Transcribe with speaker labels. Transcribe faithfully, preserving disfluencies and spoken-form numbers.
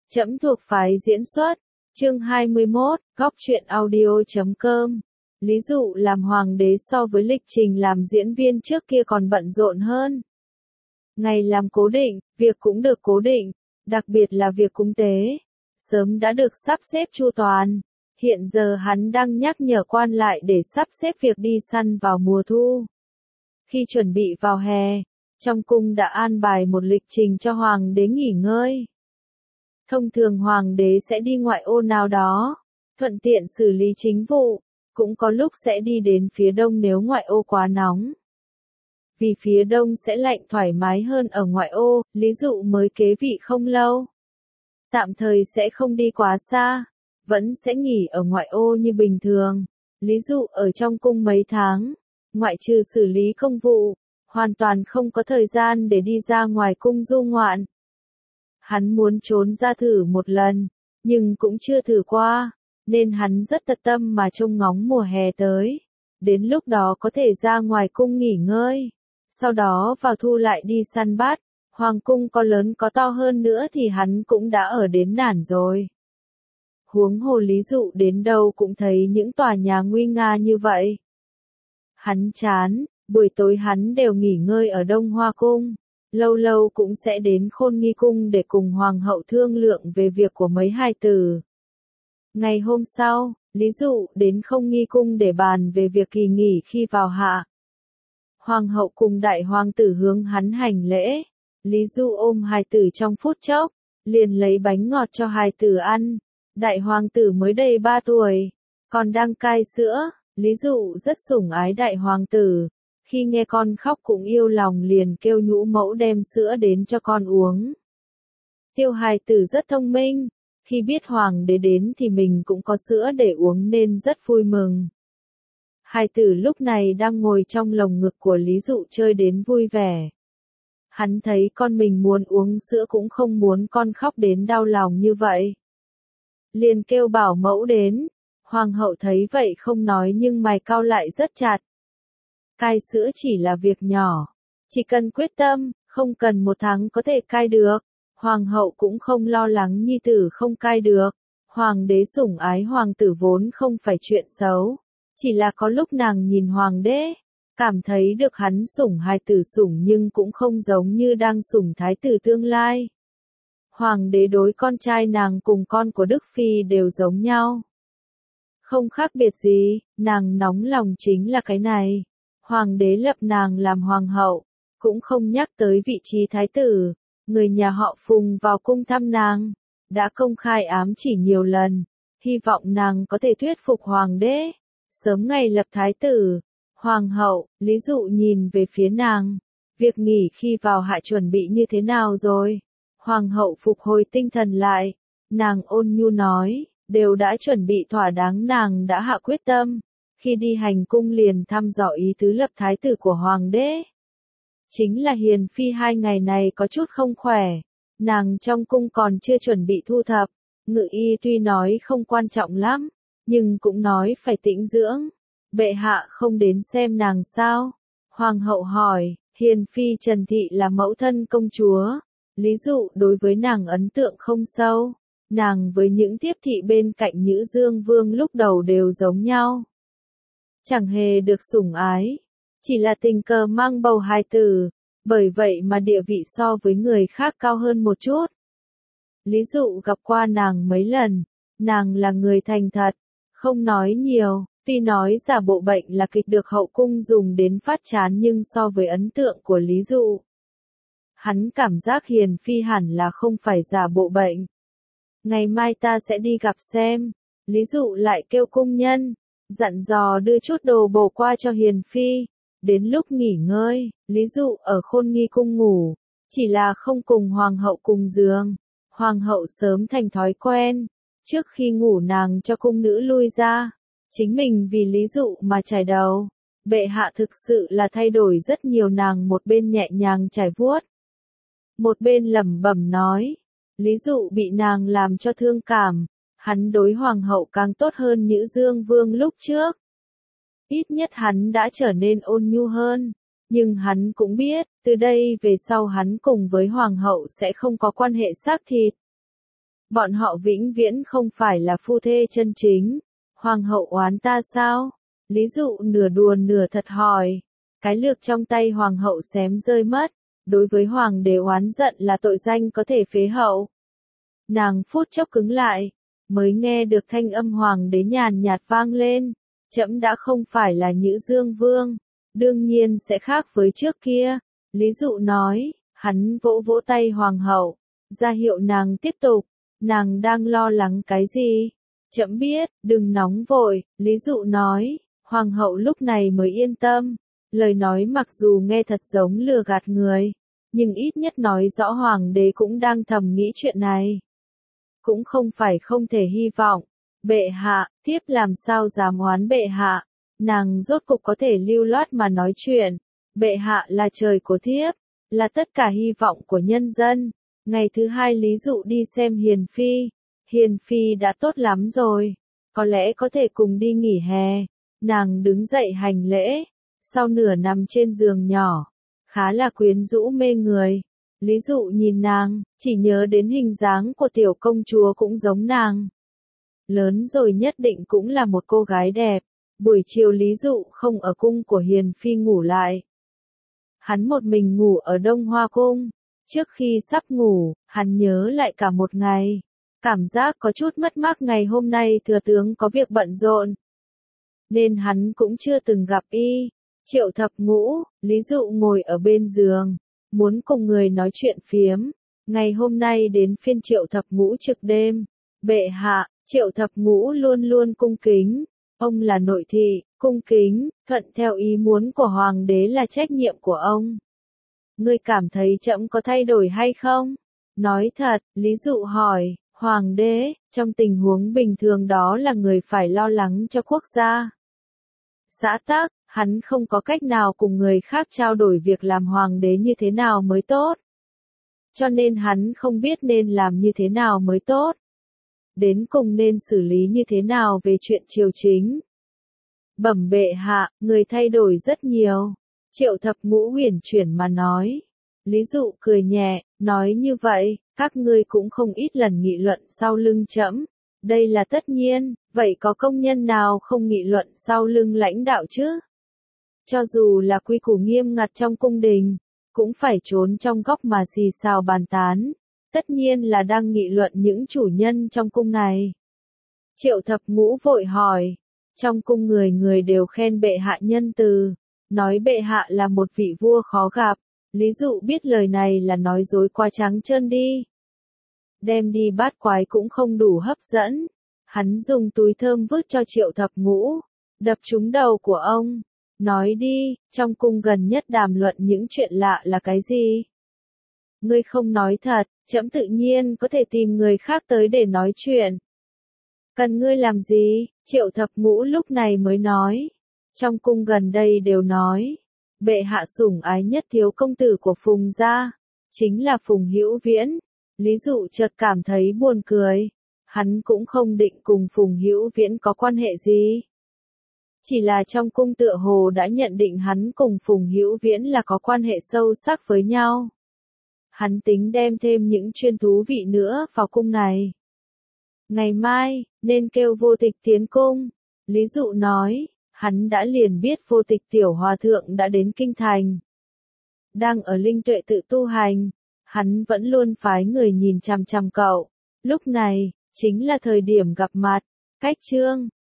Speaker 1: Trẫm thuộc phái diễn xuất. Chương hai mươi mốt, góc truyện audio chấm com. Lý dụ làm hoàng đế so với lịch trình làm diễn viên trước kia còn bận rộn hơn. Ngày làm cố định, việc cũng được cố định, đặc biệt là việc cúng tế, sớm đã được sắp xếp chu toàn. Hiện giờ hắn đang nhắc nhở quan lại để sắp xếp việc đi săn vào mùa thu. Khi chuẩn bị vào hè, trong cung đã an bài một lịch trình cho hoàng đế nghỉ ngơi. Thông thường hoàng đế sẽ đi ngoại ô nào đó, thuận tiện xử lý chính vụ, cũng có lúc sẽ đi đến phía đông nếu ngoại ô quá nóng. Vì phía đông sẽ lạnh thoải mái hơn ở ngoại ô, Lý Dụ mới kế vị không lâu. Tạm thời sẽ không đi quá xa, vẫn sẽ nghỉ ở ngoại ô như bình thường. Lý Dụ ở trong cung mấy tháng, ngoại trừ xử lý công vụ, hoàn toàn không có thời gian để đi ra ngoài cung du ngoạn. Hắn muốn trốn ra thử một lần, nhưng cũng chưa thử qua, nên hắn rất tận tâm mà trông ngóng mùa hè tới. Đến lúc đó có thể ra ngoài cung nghỉ ngơi, sau đó vào thu lại đi săn bắt. Hoàng cung có lớn có to hơn nữa thì hắn cũng đã ở đến nản rồi. Huống hồ Lý Dụ đến đâu cũng thấy những tòa nhà nguy nga như vậy. Hắn chán, buổi tối hắn đều nghỉ ngơi ở Đông Hoa Cung. Lâu lâu cũng sẽ đến Khôn Nghi Cung để cùng Hoàng hậu thương lượng về việc của mấy hài tử. Ngày hôm sau, Lý Dụ đến Khôn Nghi Cung để bàn về việc kỳ nghỉ khi vào hạ. Hoàng hậu cùng đại hoàng tử hướng hắn hành lễ. Lý Dụ ôm hài tử trong phút chốc, liền lấy bánh ngọt cho hài tử ăn. Đại hoàng tử mới đầy ba tuổi, còn đang cai sữa. Lý Dụ rất sủng ái đại hoàng tử. Khi nghe con khóc cũng yêu lòng liền kêu nhũ mẫu đem sữa đến cho con uống. Tiêu hài tử rất thông minh, khi biết hoàng đế đến thì mình cũng có sữa để uống nên rất vui mừng. Hài tử lúc này đang ngồi trong lồng ngực của Lý Dụ chơi đến vui vẻ. Hắn thấy con mình muốn uống sữa cũng không muốn con khóc đến đau lòng như vậy. Liền kêu bảo mẫu đến, hoàng hậu thấy vậy không nói nhưng mày cau lại rất chặt. Cai sữa chỉ là việc nhỏ, chỉ cần quyết tâm, không cần một tháng có thể cai được. Hoàng hậu cũng không lo lắng nhi tử không cai được. Hoàng đế sủng ái hoàng tử vốn không phải chuyện xấu, chỉ là có lúc nàng nhìn hoàng đế, cảm thấy được hắn sủng hài tử sủng nhưng cũng không giống như đang sủng thái tử tương lai. Hoàng đế đối con trai nàng cùng con của Đức Phi đều giống nhau. Không khác biệt gì, nàng nóng lòng chính là cái này. Hoàng đế lập nàng làm hoàng hậu, cũng không nhắc tới vị trí thái tử. Người nhà họ Phùng vào cung thăm nàng, đã công khai ám chỉ nhiều lần, hy vọng nàng có thể thuyết phục hoàng đế, sớm ngày lập thái tử. Hoàng hậu, Lý Dụ nhìn về phía nàng, việc nghỉ khi vào hạ chuẩn bị như thế nào rồi? Hoàng hậu phục hồi tinh thần lại, nàng ôn nhu nói, đều đã chuẩn bị thỏa đáng. Nàng đã hạ quyết tâm, khi đi hành cung liền thăm dò ý tứ lập thái tử của hoàng đế. Chính là Hiền Phi hai ngày này có chút không khỏe, nàng trong cung còn chưa chuẩn bị thu thập. Ngự y tuy nói không quan trọng lắm, nhưng cũng nói phải tĩnh dưỡng. Bệ hạ không đến xem nàng sao? Hoàng hậu hỏi. Hiền Phi Trần Thị là mẫu thân công chúa. Lý Dụ đối với nàng ấn tượng không sâu. Nàng với những tiếp thị bên cạnh Nhữ Dương Vương lúc đầu đều giống nhau. Chẳng hề được sủng ái, chỉ là tình cờ mang bầu hài tử, bởi vậy mà địa vị so với người khác cao hơn một chút. Lý Dụ gặp qua nàng mấy lần, nàng là người thành thật, không nói nhiều. Tuy nói giả bộ bệnh là kịch được hậu cung dùng đến phát chán nhưng so với ấn tượng của Lý Dụ, hắn cảm giác Hiền Phi hẳn là không phải giả bộ bệnh. Ngày mai ta sẽ đi gặp xem. Lý Dụ lại kêu cung nhân, dặn dò đưa chút đồ bổ qua cho Hiền Phi. Đến lúc nghỉ ngơi, Lý Dụ ở Khôn Nghi Cung ngủ, chỉ là không cùng hoàng hậu cùng giường. Hoàng hậu sớm thành thói quen, trước khi ngủ nàng cho cung nữ lui ra, chính mình vì Lý Dụ mà chải đầu. Bệ hạ thực sự là thay đổi rất nhiều. Nàng một bên nhẹ nhàng chải vuốt, một bên lẩm bẩm nói, Lý Dụ bị nàng làm cho thương cảm, hắn đối hoàng hậu càng tốt hơn Nhữ Dương Vương lúc trước. Ít nhất hắn đã trở nên ôn nhu hơn, nhưng hắn cũng biết, từ đây về sau hắn cùng với hoàng hậu sẽ không có quan hệ xác thịt. Bọn họ vĩnh viễn không phải là phu thê chân chính. Hoàng hậu oán ta sao? Lý Dụ nửa đùa nửa thật hỏi. Cái lược trong tay hoàng hậu xém rơi mất. Đối với hoàng đế oán giận là tội danh có thể phế hậu. Nàng phút chốc cứng lại, mới nghe được thanh âm hoàng đế nhàn nhạt vang lên. Trẫm đã không phải là Nhữ Dương Vương, đương nhiên sẽ khác với trước kia. Lý Dụ nói, hắn vỗ vỗ tay hoàng hậu, ra hiệu nàng tiếp tục. Nàng đang lo lắng cái gì? Trẫm biết, đừng nóng vội, Lý Dụ nói. Hoàng hậu lúc này mới yên tâm. Lời nói mặc dù nghe thật giống lừa gạt người, nhưng ít nhất nói rõ hoàng đế cũng đang thầm nghĩ chuyện này. Cũng không phải không thể hy vọng. Bệ hạ, thiếp làm sao dám oán bệ hạ. Nàng rốt cục có thể lưu loát mà nói chuyện. Bệ hạ là trời của thiếp, là tất cả hy vọng của nhân dân. Ngày thứ hai Lý Dụ đi xem Hiền Phi. Hiền Phi đã tốt lắm rồi, có lẽ có thể cùng đi nghỉ hè. Nàng đứng dậy hành lễ, sau nửa nằm trên giường nhỏ, khá là quyến rũ mê người. Lý Dụ nhìn nàng, chỉ nhớ đến hình dáng của tiểu công chúa cũng giống nàng. Lớn rồi nhất định cũng là một cô gái đẹp. Buổi chiều Lý Dụ không ở cung của Hiền Phi ngủ lại. Hắn một mình ngủ ở Đông Hoa Cung. Trước khi sắp ngủ, hắn nhớ lại cả một ngày. Cảm giác có chút mất mát ngày hôm nay thừa tướng có việc bận rộn. Nên hắn cũng chưa từng gặp y. Triệu Thập Ngũ, Lý Dụ ngồi ở bên giường, muốn cùng người nói chuyện phiếm. Ngày hôm nay đến phiên Triệu Thập Ngũ trực đêm. Bệ hạ, Triệu Thập Ngũ luôn luôn cung kính. Ông là nội thị, cung kính, thuận theo ý muốn của hoàng đế là trách nhiệm của ông. Ngươi cảm thấy trẫm có thay đổi hay không? Nói thật, Lý Dụ hỏi, hoàng đế, trong tình huống bình thường đó là người phải lo lắng cho quốc gia. Xã tắc, hắn không có cách nào cùng người khác trao đổi việc làm hoàng đế như thế nào mới tốt. Cho nên hắn không biết nên làm như thế nào mới tốt. Đến cùng nên xử lý như thế nào về chuyện triều chính. Bẩm bệ hạ, người thay đổi rất nhiều. Triệu Thập Ngũ huyền chuyển mà nói. Lý Dụ cười nhẹ, nói như vậy, các ngươi cũng không ít lần nghị luận sau lưng trẫm. Đây là tất nhiên, vậy có công nhân nào không nghị luận sau lưng lãnh đạo chứ? Cho dù là quy củ nghiêm ngặt trong cung đình, cũng phải trốn trong góc mà xì xào bàn tán. Tất nhiên là đang nghị luận những chủ nhân trong cung này. Triệu Thập Ngũ vội hỏi, trong cung người người đều khen bệ hạ nhân từ, nói bệ hạ là một vị vua khó gặp. Lý Dụ biết lời này là nói dối quá trắng trơn đi. Đem đi bát quái cũng không đủ hấp dẫn. Hắn dùng túi thơm vứt cho Triệu Thập Ngũ, đập trúng đầu của ông. Nói đi, trong cung gần nhất đàm luận những chuyện lạ là cái gì? Ngươi không nói thật, trẫm tự nhiên có thể tìm người khác tới để nói chuyện. Cần ngươi làm gì? Triệu Thập Ngũ lúc này mới nói. Trong cung gần đây đều nói, bệ hạ sủng ái nhất thiếu công tử của Phùng gia, chính là Phùng Hữu Viễn. Lý Dụ chợt cảm thấy buồn cười. Hắn cũng không định cùng Phùng Hữu Viễn có quan hệ gì. Chỉ là trong cung tựa hồ đã nhận định hắn cùng Phùng Hữu Viễn là có quan hệ sâu sắc với nhau. Hắn tính đem thêm những chuyên thú vị nữa vào cung này. Ngày mai, nên kêu Vô Tịch tiến cung. Lý Dụ nói, hắn đã liền biết Vô Tịch tiểu hòa thượng đã đến kinh thành. Đang ở Linh Tuệ tự tu hành, hắn vẫn luôn phái người nhìn chằm chằm cậu. Lúc này, chính là thời điểm gặp mặt. Cách chương